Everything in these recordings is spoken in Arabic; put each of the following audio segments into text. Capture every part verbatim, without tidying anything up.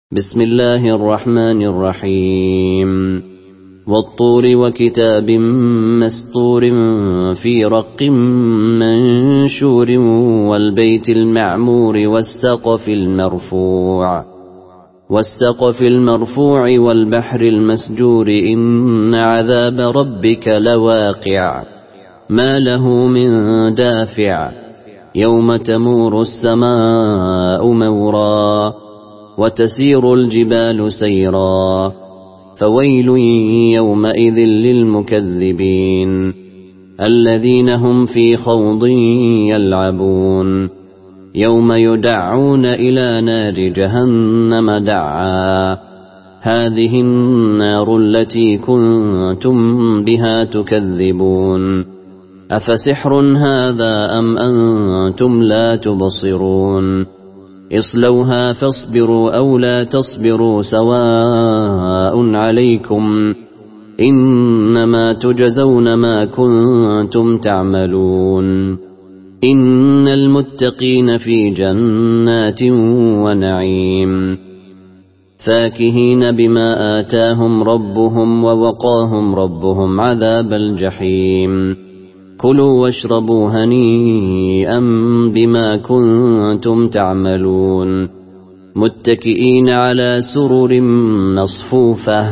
بسم الله الرحمن الرحيم والطور وكتاب مسطور في رق منشور والبيت المعمور والسقف المرفوع والسقف المرفوع والبحر المسجور إن عذاب ربك لواقع ما له من دافع يوم تمور السماء مورا وتسير الجبال سيرا فويل يومئذ للمكذبين الذين هم في خوض يلعبون يوم يدعون إلى نار جهنم دعا هذه النار التي كنتم بها تكذبون أفسحر هذا أم أنتم لا تبصرون اصلوها فاصبروا أو لا تصبروا سواء عليكم إنما تجزون ما كنتم تعملون إن المتقين في جنات ونعيم فاكهين بما آتاهم ربهم ووقاهم ربهم عذاب الجحيم كلوا واشربوا هنيئا بما كنتم تعملون متكئين على سرر مصفوفة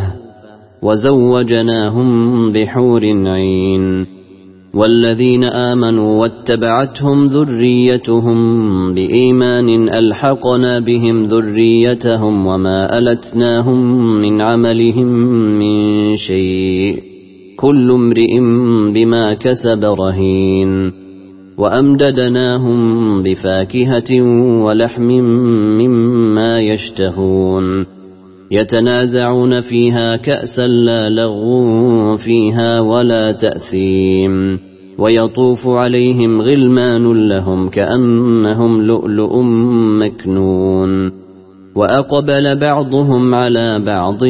وزوجناهم بحور عين والذين آمنوا واتبعتهم ذريتهم بإيمان ألحقنا بهم ذريتهم وما ألتناهم من عملهم من شيء كل امرئ بما كسب رهين وأمددناهم بفاكهة ولحم مما يشتهون يتنازعون فيها كأسا لا لغو فيها ولا تأثيم ويطوف عليهم غلمان لهم كأنهم لؤلؤ مكنون وأقبل بعضهم على بعض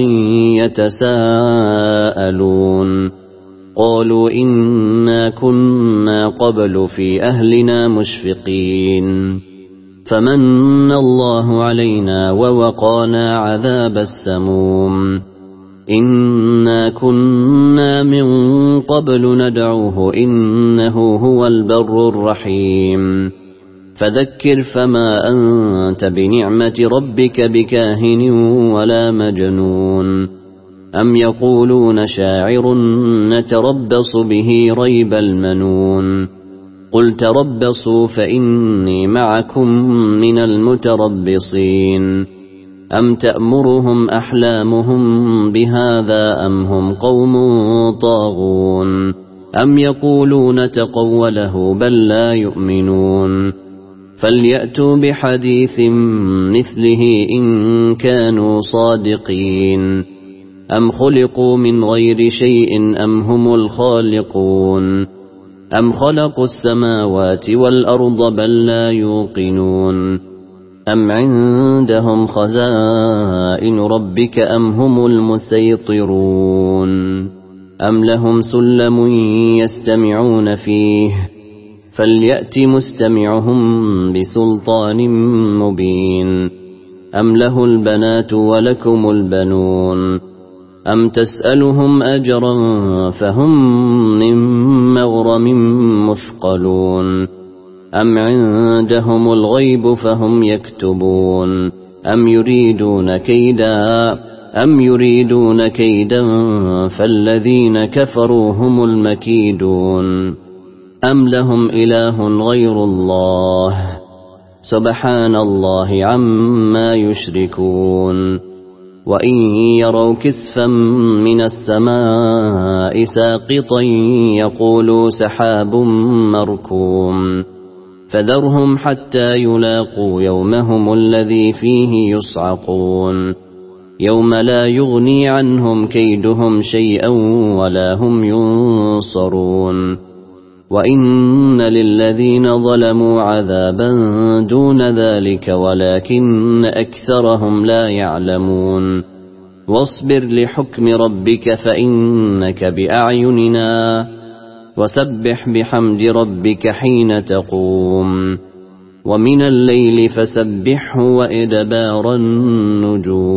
يتساءلون قالوا إنا كنا قبل في أهلنا مشفقين فمن الله علينا ووقانا عذاب السموم إنا كنا من قبل ندعوه إنه هو البر الرحيم فذكر فما أنت بنعمة ربك بكاهن ولا مجنون أم يقولون شاعر نتربص به ريب المنون قل تربصوا فإني معكم من المتربصين أم تأمرهم أحلامهم بهذا أم هم قوم طاغون أم يقولون تقوله بل لا يؤمنون فليأتوا بحديث مثله إن كانوا صادقين أم خلقوا من غير شيء أم هم الخالقون أم خلقوا السماوات والأرض بل لا يوقنون أم عندهم خزائن ربك أم هم المسيطرون أم لهم سلم يستمعون فيه فليأت مستمعهم بسلطان مبين أم له البنات ولكم البنون أم تسألهم أجرا فهم من مغرم مثقلون أم عندهم الغيب فهم يكتبون أم يريدون كيدا أم يريدون كيدا فالذين كفروا هم المكيدون أم لهم إله غير الله سبحان الله عما يشركون وإن يروا كسفا من السماء ساقطا يقولوا سحاب مركوم فذرهم حتى يلاقوا يومهم الذي فيه يصعقون يوم لا يغني عنهم كيدهم شيئا ولا هم ينصرون وإن للذين ظلموا عذابا دون ذلك ولكن أكثرهم لا يعلمون واصبر لحكم ربك فإنك بأعيننا وسبح بحمد ربك حين تقوم ومن الليل فسبحه وإدبار النجوم